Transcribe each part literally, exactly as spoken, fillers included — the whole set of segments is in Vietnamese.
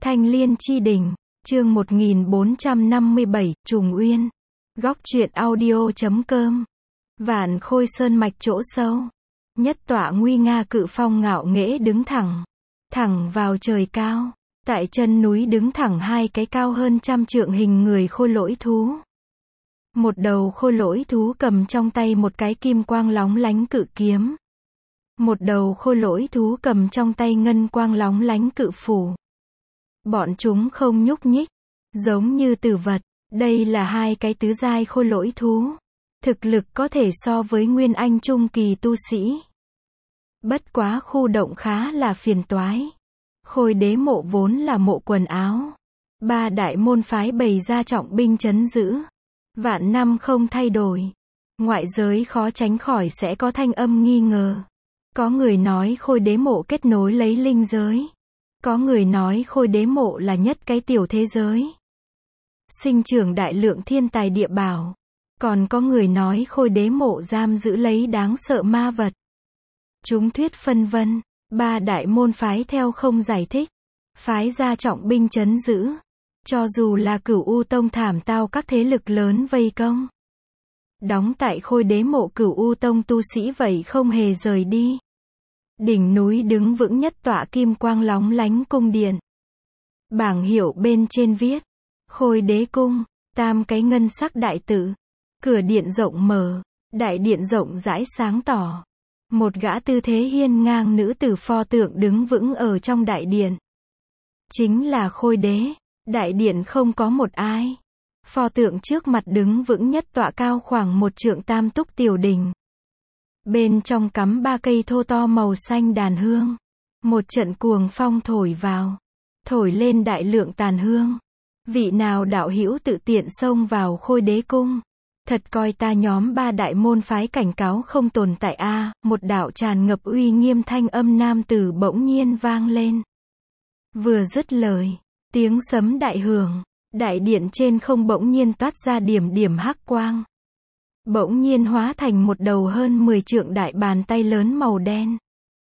Thanh Liên Chi Đỉnh, chương một nghìn bốn trăm năm mươi bảy, Trùng Uyên. Góc truyện audio chấm com. Vạn Khôi Sơn mạch chỗ sâu. Nhất tọa nguy nga cự phong ngạo nghễ đứng thẳng. Thẳng vào trời cao. Tại chân núi đứng thẳng hai cái cao hơn trăm trượng hình người khôi lỗi thú. Một đầu khôi lỗi thú cầm trong tay một cái kim quang lóng lánh cự kiếm. Một đầu khôi lỗi thú cầm trong tay ngân quang lóng lánh cự phủ. Bọn chúng không nhúc nhích, giống như tử vật. Đây là hai cái tứ giai khôi lỗi thú. Thực lực có thể so với nguyên anh trung kỳ tu sĩ. Bất quá khu động khá là phiền toái. Khôi đế mộ vốn là mộ quần áo. Ba đại môn phái bày ra trọng binh trấn giữ. Vạn năm không thay đổi. Ngoại giới khó tránh khỏi sẽ có thanh âm nghi ngờ. Có người nói khôi đế mộ kết nối lấy linh giới. Có người nói khôi đế mộ là nhất cái tiểu thế giới. Sinh trưởng đại lượng thiên tài địa bảo. Còn có người nói khôi đế mộ giam giữ lấy đáng sợ ma vật. Chúng thuyết phân vân. Ba đại môn phái theo không giải thích. Phái ra trọng binh trấn giữ. Cho dù là Cửu U Tông thảm tao các thế lực lớn vây công. Đóng tại khôi đế mộ Cửu U Tông tu sĩ vậy không hề rời đi. Đỉnh núi đứng vững nhất tọa kim quang lóng lánh cung điện. Bảng hiệu bên trên viết. Khôi đế cung, tam cái ngân sắc đại tự. Cửa điện rộng mở, đại điện rộng rãi sáng tỏ. Một gã tư thế hiên ngang nữ tử pho tượng đứng vững ở trong đại điện. Chính là khôi đế. Đại điện không có một ai. Pho tượng trước mặt đứng vững nhất tọa cao khoảng một trượng tam túc tiểu đỉnh. Bên trong cắm ba cây thô to màu xanh đàn hương. Một trận cuồng phong thổi vào. Thổi lên đại lượng tàn hương. Vị nào đạo hữu tự tiện xông vào khôi đế cung. Thật coi ta nhóm ba đại môn phái cảnh cáo không tồn tại a. À, một đạo tràn ngập uy nghiêm thanh âm nam tử bỗng nhiên vang lên. Vừa dứt lời. Tiếng sấm đại hưởng. Đại điện trên không bỗng nhiên toát ra điểm điểm hắc quang. Bỗng nhiên hóa thành một đầu hơn mười trượng đại bàn tay lớn màu đen.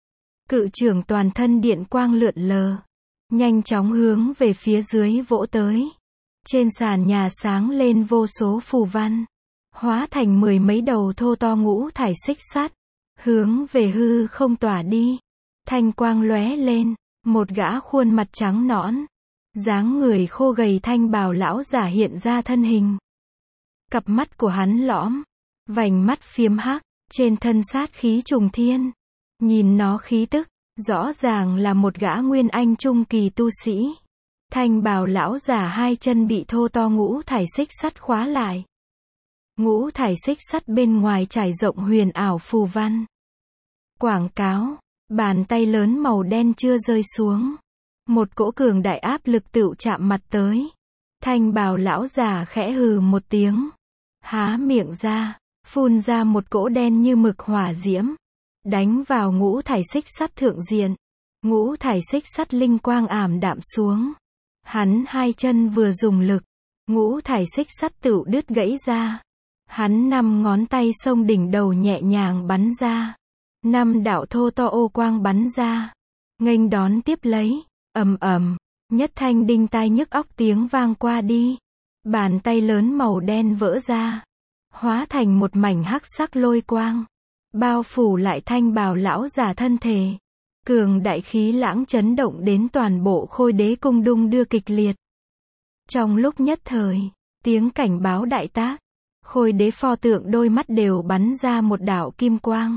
Cự trưởng toàn thân điện quang lượn lờ. Nhanh chóng hướng về phía dưới vỗ tới. Trên sàn nhà sáng lên vô số phù văn. Hóa thành mười mấy đầu thô to ngũ thải xích sắt. Hướng về hư không tỏa đi. Thanh quang lóe lên. Một gã khuôn mặt trắng nõn. Dáng người khô gầy thanh bào lão giả hiện ra thân hình. Cặp mắt của hắn lõm. Vành mắt phiếm hắc. Trên thân sát khí trùng thiên. Nhìn nó khí tức. Rõ ràng là một gã nguyên anh trung kỳ tu sĩ. Thanh bào lão giả hai chân bị thô to ngũ thải xích sắt khóa lại. Ngũ thải xích sắt bên ngoài trải rộng huyền ảo phù văn. Quảng cáo. Bàn tay lớn màu đen chưa rơi xuống. Một cỗ cường đại áp lực tựu chạm mặt tới. Thanh bào lão già khẽ hừ một tiếng. Há miệng ra. Phun ra một cỗ đen như mực hỏa diễm. Đánh vào ngũ thải xích sắt thượng diện. Ngũ thải xích sắt linh quang ảm đạm xuống. Hắn hai chân vừa dùng lực. Ngũ thải xích sắt tựu đứt gãy ra. Hắn năm ngón tay xông đỉnh đầu nhẹ nhàng bắn ra. Năm đạo thô to ô quang bắn ra. Nghênh đón tiếp lấy. Ầm ầm. Nhất thanh đinh tai nhức óc tiếng vang qua đi. Bàn tay lớn màu đen vỡ ra. Hóa thành một mảnh hắc sắc lôi quang. Bao phủ lại thanh bào lão giả thân thể. Cường đại khí lãng chấn động đến toàn bộ khôi đế cung đung đưa kịch liệt. Trong lúc nhất thời. Tiếng cảnh báo đại tác. Khôi đế pho tượng đôi mắt đều bắn ra một đạo kim quang.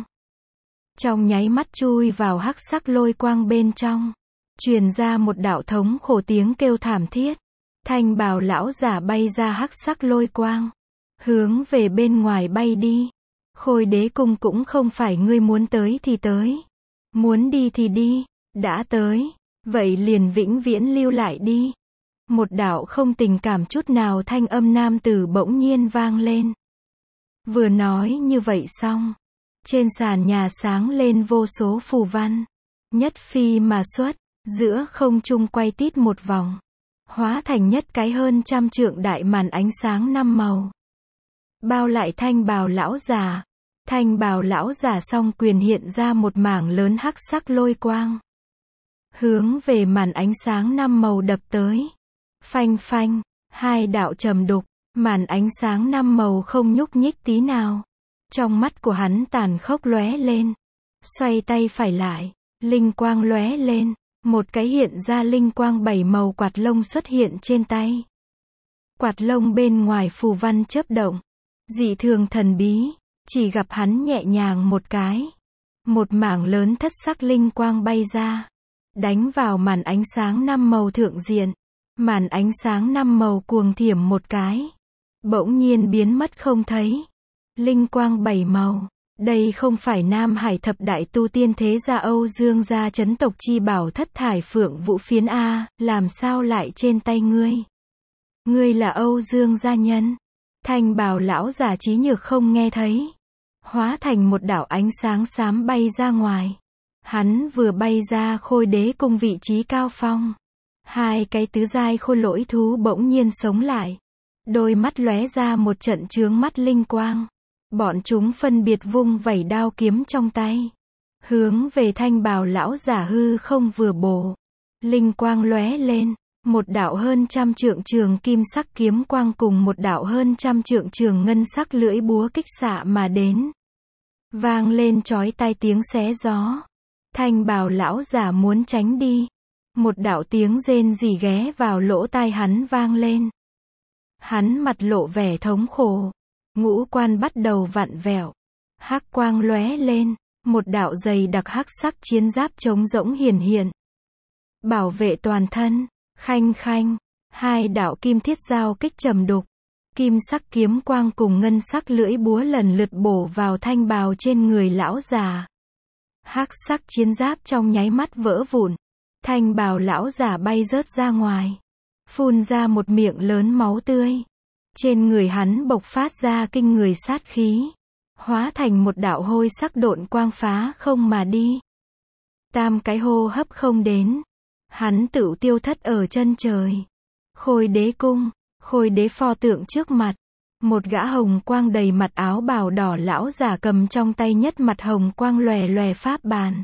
Trong nháy mắt chui vào hắc sắc lôi quang bên trong. Truyền ra một đạo thống khổ tiếng kêu thảm thiết. Thanh bào lão giả bay ra hắc sắc lôi quang. Hướng về bên ngoài bay đi. Khôi đế cung cũng không phải ngươi muốn tới thì tới. Muốn đi thì đi. Đã tới. Vậy liền vĩnh viễn lưu lại đi. Một đạo không tình cảm chút nào thanh âm nam tử bỗng nhiên vang lên. Vừa nói như vậy xong. Trên sàn nhà sáng lên vô số phù văn. Nhất phi mà xuất. Giữa không trung quay tít một vòng. Hóa thành nhất cái hơn trăm trượng đại màn ánh sáng năm màu. Bao lại thanh bào lão già. Thanh bào lão già song quyền hiện ra một mảng lớn hắc sắc lôi quang. hướng về màn ánh sáng năm màu đập tới. Phanh phanh, hai đạo trầm đục, màn ánh sáng năm màu không nhúc nhích tí nào. Trong mắt của hắn tàn khốc lóe lên. Xoay tay phải lại, linh quang lóe lên, một cái hiện ra linh quang bảy màu quạt lông xuất hiện trên tay. Quạt lông bên ngoài phù văn chớp động, dị thường thần bí, chỉ gặp hắn nhẹ nhàng một cái. Một mảng lớn thất sắc linh quang bay ra, đánh vào màn ánh sáng năm màu thượng diện. Màn ánh sáng năm màu cuồng thiểm một cái, bỗng nhiên biến mất không thấy. Linh quang bảy màu, đây không phải Nam Hải thập đại tu tiên thế gia Âu Dương gia chấn tộc chi bảo thất thải phượng vũ phiến a, làm sao lại trên tay ngươi? Ngươi là Âu Dương gia nhân? Thanh bào lão giả trí nhược không nghe thấy, hóa thành một đạo ánh sáng xám bay ra ngoài. Hắn vừa bay ra Khôi Đế cung vị trí cao phong, hai cái tứ giai khôi lỗi thú bỗng nhiên sống lại, đôi mắt lóe ra một trận chướng mắt linh quang. Bọn chúng phân biệt vung vẩy đao kiếm trong tay, hướng về thanh bào lão giả hư không vừa bổ. Linh quang lóe lên, một đạo hơn trăm trượng trường kim sắc kiếm quang cùng một đạo hơn trăm trượng trường ngân sắc lưỡi búa kích xạ mà đến. Vang lên chói tai tiếng xé gió. Thanh bào lão giả muốn tránh đi. Một đạo tiếng rên rỉ ghé vào lỗ tai hắn vang lên. Hắn mặt lộ vẻ thống khổ, ngũ quan bắt đầu vặn vẹo. Hắc quang lóe lên, một đạo dày đặc hắc sắc chiến giáp trống rỗng hiển hiện. Bảo vệ toàn thân, khanh khanh, hai đạo kim thiết giao kích trầm đục. Kim sắc kiếm quang cùng ngân sắc lưỡi búa lần lượt bổ vào thanh bào trên người lão già. Hắc sắc chiến giáp trong nháy mắt vỡ vụn. Thanh bào lão giả bay rớt ra ngoài, phun ra một miệng lớn máu tươi. Trên người hắn bộc phát ra kinh người sát khí, hóa thành một đạo hôi sắc độn quang phá không mà đi. Tam cái hô hấp không đến, hắn tựu tiêu thất ở chân trời. Khôi Đế cung, Khôi Đế pho tượng trước mặt, một gã hồng quang đầy mặt áo bào đỏ lão giả cầm trong tay nhất mặt hồng quang lòe lòe pháp bàn,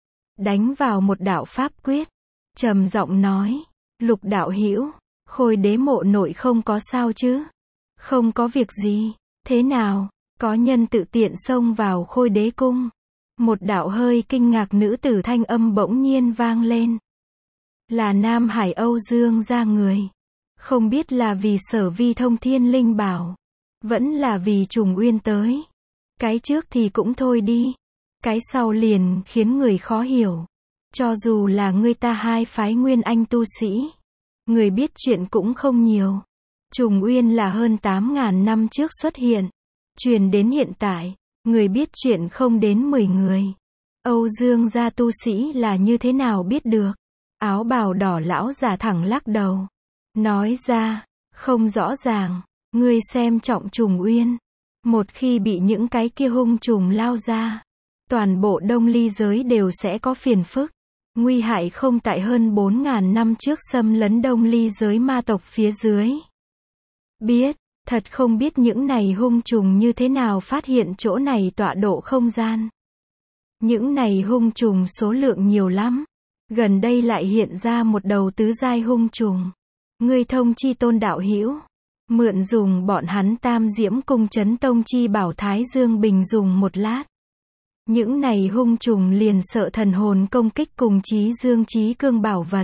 đánh vào một đạo pháp quyết, trầm giọng nói: Lục đạo hữu, Khôi Đế mộ nội không có sao chứ? Không có việc gì. Thế nào? Có nhân tự tiện xông vào Khôi Đế cung. Một đạo hơi kinh ngạc nữ tử thanh âm bỗng nhiên vang lên. Là Nam Hải Âu Dương gia người. Không biết là vì Sở Vi thông thiên linh bảo, vẫn là vì Trùng Uyên tới. Cái trước thì cũng thôi đi, cái sau liền khiến người khó hiểu. Cho dù là người ta hai phái nguyên anh tu sĩ, người biết chuyện cũng không nhiều. Trùng Uyên là hơn tám ngàn năm trước xuất hiện, truyền đến hiện tại, người biết chuyện không đến mười người. Âu Dương gia tu sĩ là như thế nào biết được? Áo bào đỏ lão già thẳng lắc đầu, nói ra, không rõ ràng. Ngươi xem trọng Trùng Uyên, một khi bị những cái kia hung trùng lao ra, toàn bộ Đông Ly giới đều sẽ có phiền phức. Nguy hại không tại hơn bốn ngàn năm trước xâm lấn Đông Ly giới ma tộc phía dưới. Biết, thật không biết những này hung trùng như thế nào phát hiện chỗ này tọa độ không gian. Những này hung trùng số lượng nhiều lắm. Gần đây lại hiện ra một đầu tứ giai hung trùng. Ngươi thông chi Tôn đạo hữu, mượn dùng bọn hắn Tam Diễm cung trấn tông chi bảo Thái Dương Bình dùng một lát. Những này hung trùng liền sợ thần hồn công kích cùng chí dương chí cương bảo vật.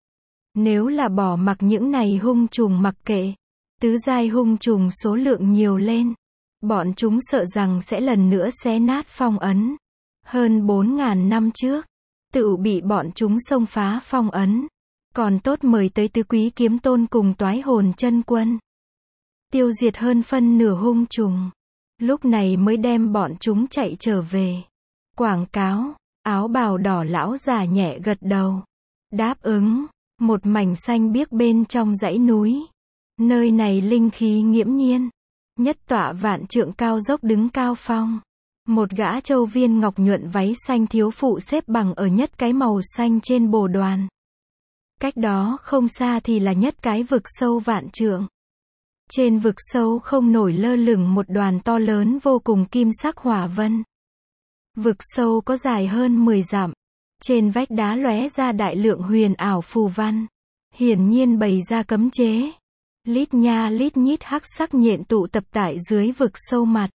Nếu là bỏ mặc những này hung trùng mặc kệ, tứ giai hung trùng số lượng nhiều lên, bọn chúng sợ rằng sẽ lần nữa xé nát phong ấn. Hơn bốn ngàn năm trước, tự bị bọn chúng xông phá phong ấn. Còn tốt mời tới tứ quý kiếm tôn cùng toái hồn chân quân, tiêu diệt hơn phân nửa hung trùng. Lúc này mới đem bọn chúng chạy trở về. Quảng cáo, áo bào đỏ lão già nhẹ gật đầu. Đáp ứng, một mảnh xanh biếc bên trong dãy núi. Nơi này linh khí nghiễm nhiên. Nhất tọa vạn trượng cao dốc đứng cao phong. Một gã châu viên ngọc nhuận váy xanh thiếu phụ xếp bằng ở nhất cái màu xanh trên bồ đoàn. Cách đó không xa thì là nhất cái vực sâu vạn trượng. Trên vực sâu không nổi lơ lửng một đoàn to lớn vô cùng kim sắc hỏa vân. Vực sâu có dài hơn mười dặm, Trên vách đá lóe ra đại lượng huyền ảo phù văn. Hiển nhiên bày ra cấm chế. Lít nha lít nhít hắc sắc nhện tụ tập tại dưới vực sâu mặt.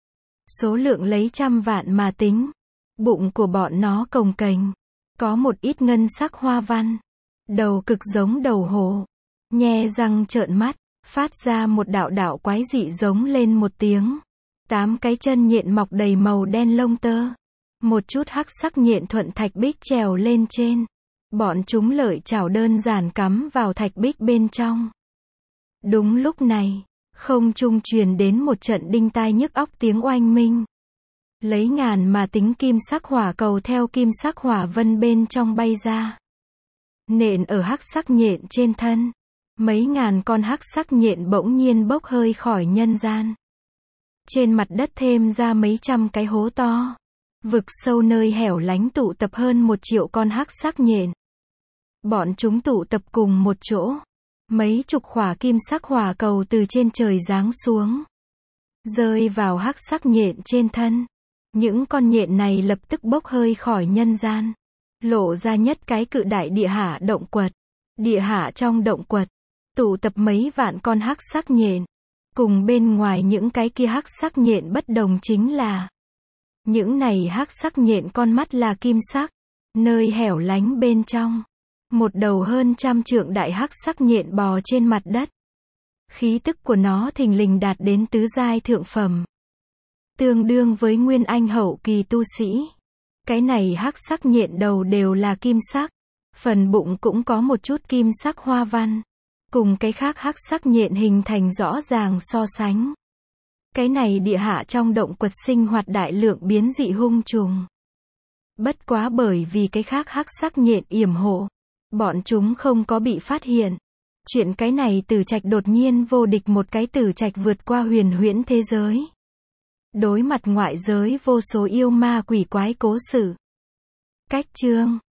Số lượng lấy trăm vạn mà tính. Bụng của bọn nó cồng kềnh. Có một ít ngân sắc hoa văn. Đầu cực giống đầu hổ. Nhe răng trợn mắt. Phát ra một đạo đạo quái dị giống lên một tiếng. Tám cái chân nhện mọc đầy màu đen lông tơ. Một chút hắc sắc nhện thuận thạch bích trèo lên trên. Bọn chúng lợi chảo đơn giản cắm vào thạch bích bên trong. Đúng lúc này, không trung truyền đến một trận đinh tai nhức óc tiếng oanh minh. Lấy ngàn mà tính kim sắc hỏa cầu theo kim sắc hỏa vân bên trong bay ra. Nện ở hắc sắc nhện trên thân. Mấy ngàn con hắc sắc nhện bỗng nhiên bốc hơi khỏi nhân gian. Trên mặt đất thêm ra mấy trăm cái hố to. Vực sâu nơi hẻo lánh tụ tập hơn một triệu con hắc sắc nhện. Bọn chúng tụ tập cùng một chỗ. Mấy chục khỏa kim sắc hỏa cầu từ trên trời giáng xuống. Rơi vào hắc sắc nhện trên thân. Những con nhện này lập tức bốc hơi khỏi nhân gian. Lộ ra nhất cái cự đại địa hạ động quật. Địa hạ trong động quật. Tụ tập mấy vạn con hắc sắc nhện. Cùng bên ngoài những cái kia hắc sắc nhện bất đồng chính là. Những này hắc sắc nhện con mắt là kim sắc. Nơi hẻo lánh bên trong. Một đầu hơn trăm trượng đại hắc sắc nhện bò trên mặt đất. Khí tức của nó thình lình đạt đến tứ giai thượng phẩm. Tương đương với nguyên anh hậu kỳ tu sĩ. Cái này hắc sắc nhện đầu đều là kim sắc. Phần bụng cũng có một chút kim sắc hoa văn. Cùng cái khác hắc sắc nhện hình thành rõ ràng so sánh. Cái này địa hạ trong động quật sinh hoạt đại lượng biến dị hung trùng. Bất quá bởi vì cái khác hắc sắc nhện yểm hộ. Bọn chúng không có bị phát hiện. Chuyện cái này Tử Trạch đột nhiên vô địch một cái Tử Trạch vượt qua huyền huyễn thế giới. Đối mặt ngoại giới vô số yêu ma quỷ quái cố sự. Cách chương